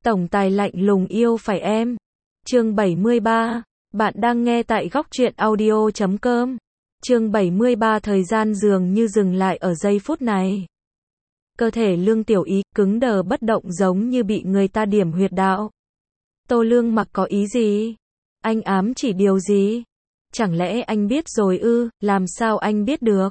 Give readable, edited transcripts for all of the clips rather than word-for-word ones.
Tổng tài lạnh lùng yêu phải em. Chương 73. Bạn đang nghe tại góc truyện audio.com. Chương 73. Thời gian dường như dừng lại ở giây phút này. Cơ thể Lương Tiểu Ý cứng đờ bất động giống như bị người ta điểm huyệt đạo. Tô Lương Mặc có ý gì? Anh ám chỉ điều gì? Chẳng lẽ anh biết rồi ư? Làm sao anh biết được?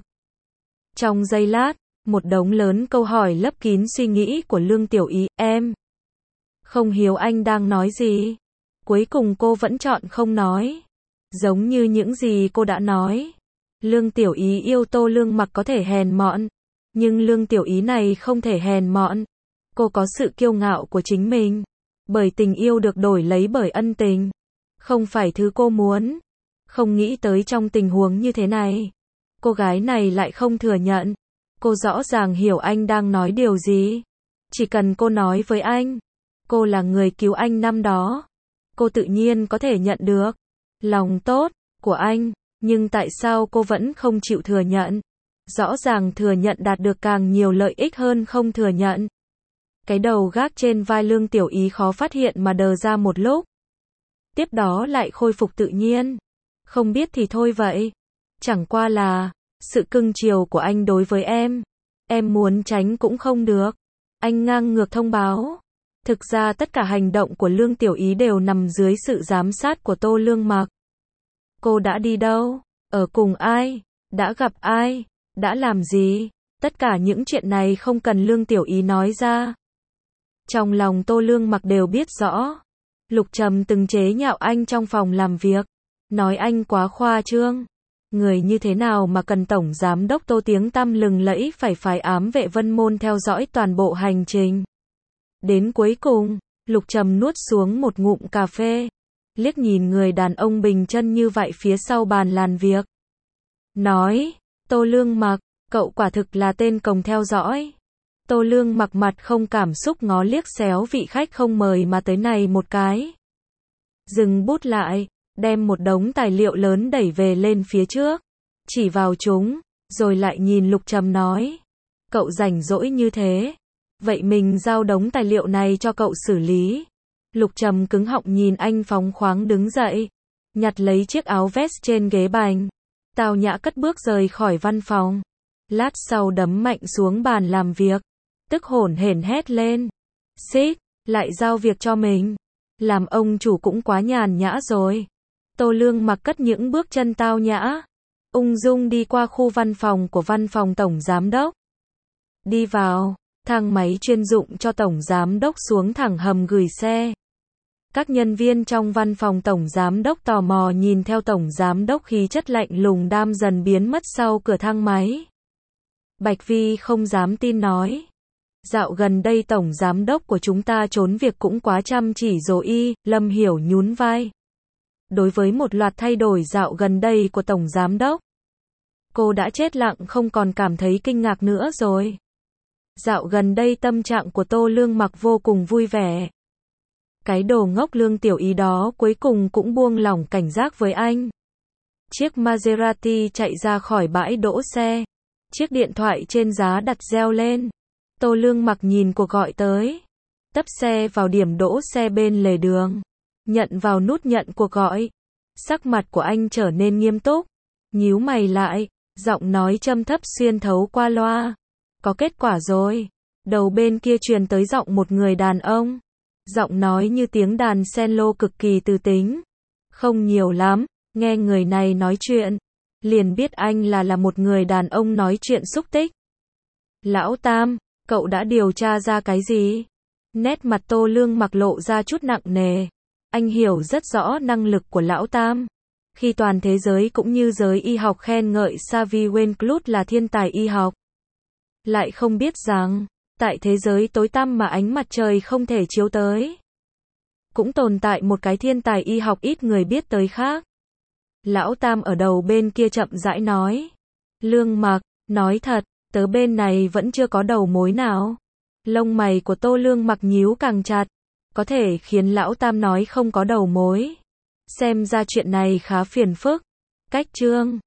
Trong giây lát, một đống lớn câu hỏi lấp kín suy nghĩ của Lương Tiểu Ý. Em không hiểu anh đang nói gì. Cuối cùng cô vẫn chọn không nói. Giống như những gì cô đã nói. Lương Tiểu Ý yêu Tô Lương Mặc có thể hèn mọn. Nhưng Lương Tiểu Ý này không thể hèn mọn. Cô có sự kiêu ngạo của chính mình. Bởi tình yêu được đổi lấy bởi ân tình. Không phải thứ cô muốn. Không nghĩ tới trong tình huống như thế này. Cô gái này lại không thừa nhận. Cô rõ ràng hiểu anh đang nói điều gì. Chỉ cần cô nói với anh. Cô là người cứu anh năm đó. Cô tự nhiên có thể nhận được lòng tốt của anh. Nhưng tại sao cô vẫn không chịu thừa nhận? Rõ ràng thừa nhận đạt được càng nhiều lợi ích hơn không thừa nhận. Cái đầu gác trên vai Lương Tiểu Ý khó phát hiện mà đờ ra một lúc. Tiếp đó lại khôi phục tự nhiên. Không biết thì thôi vậy. Chẳng qua là sự cưng chiều của anh đối với em muốn tránh cũng không được. Anh ngang ngược thông báo. Thực ra tất cả hành động của Lương Tiểu Ý đều nằm dưới sự giám sát của Tô Lương Mặc. Cô đã đi đâu? Ở cùng ai? Đã gặp ai? Đã làm gì? Tất cả những chuyện này không cần Lương Tiểu Ý nói ra. Trong lòng Tô Lương Mặc đều biết rõ. Lục Trầm từng chế nhạo anh trong phòng làm việc. Nói anh quá khoa trương. Người như thế nào mà cần Tổng Giám đốc Tô tiếng tăm lừng lẫy phải phái ám vệ Vân Môn theo dõi toàn bộ hành trình. Đến cuối cùng, Lục Trầm nuốt xuống một ngụm cà phê. Liếc nhìn người đàn ông bình chân như vậy phía sau bàn làm việc. Nói, Tô Lương Mặc, cậu quả thực là tên còng theo dõi. Tô Lương Mặc mặt không cảm xúc ngó liếc xéo vị khách không mời mà tới này một cái. Dừng bút lại, đem một đống tài liệu lớn đẩy về lên phía trước. Chỉ vào chúng, rồi lại nhìn Lục Trầm nói. Cậu rảnh rỗi như thế. Vậy mình giao đống tài liệu này cho cậu xử lý. Lục Trầm cứng họng nhìn anh phóng khoáng đứng dậy. Nhặt lấy chiếc áo vest trên ghế bành. Tào nhã cất bước rời khỏi văn phòng. Lát sau đấm mạnh xuống bàn làm việc. Tức hổn hển hét lên. Xích, lại giao việc cho mình. Làm ông chủ cũng quá nhàn nhã rồi. Tô Lương Mặc cất những bước chân tao nhã. Ung dung đi qua khu văn phòng của văn phòng Tổng Giám đốc. Đi vào. Thang máy chuyên dụng cho Tổng Giám đốc xuống thẳng hầm gửi xe. Các nhân viên trong văn phòng Tổng Giám đốc tò mò nhìn theo Tổng Giám đốc khí chất lạnh lùng đam dần biến mất sau cửa thang máy. Bạch Vi không dám tin nói. Dạo gần đây Tổng Giám đốc của chúng ta trốn việc cũng quá chăm chỉ rồi. Lâm Hiểu nhún vai. Đối với một loạt thay đổi dạo gần đây của Tổng Giám đốc, cô đã chết lặng không còn cảm thấy kinh ngạc nữa rồi. Dạo gần đây tâm trạng của Tô Lương Mặc vô cùng vui vẻ. Cái đồ ngốc Lương Tiểu Ý đó cuối cùng cũng buông lỏng cảnh giác với anh. Chiếc Maserati chạy ra khỏi bãi đỗ xe. Chiếc điện thoại trên giá đặt reo lên. Tô Lương Mặc nhìn cuộc gọi tới. Tấp xe vào điểm đỗ xe bên lề đường. Nhận vào nút nhận cuộc gọi. Sắc mặt của anh trở nên nghiêm túc. Nhíu mày lại. Giọng nói trầm thấp xuyên thấu qua loa. Có kết quả rồi. Đầu bên kia truyền tới giọng một người đàn ông. Giọng nói như tiếng đàn cello cực kỳ từ tính. Không nhiều lắm. Nghe người này nói chuyện. Liền biết anh là một người đàn ông nói chuyện xúc tích. Lão Tam, cậu đã điều tra ra cái gì? Nét mặt Tô Lương Mặc lộ ra chút nặng nề. Anh hiểu rất rõ năng lực của Lão Tam. Khi toàn thế giới cũng như giới y học khen ngợi Xavier Wenclut là thiên tài y học. Lại không biết rằng, tại thế giới tối tăm mà ánh mặt trời không thể chiếu tới, cũng tồn tại một cái thiên tài y học ít người biết tới khác. Lão Tam ở đầu bên kia chậm rãi nói. Lương Mặc, nói thật, tớ bên này vẫn chưa có đầu mối nào. Lông mày của Tô Lương Mặc nhíu càng chặt. Có thể khiến Lão Tam nói không có đầu mối. Xem ra chuyện này khá phiền phức. Cách chương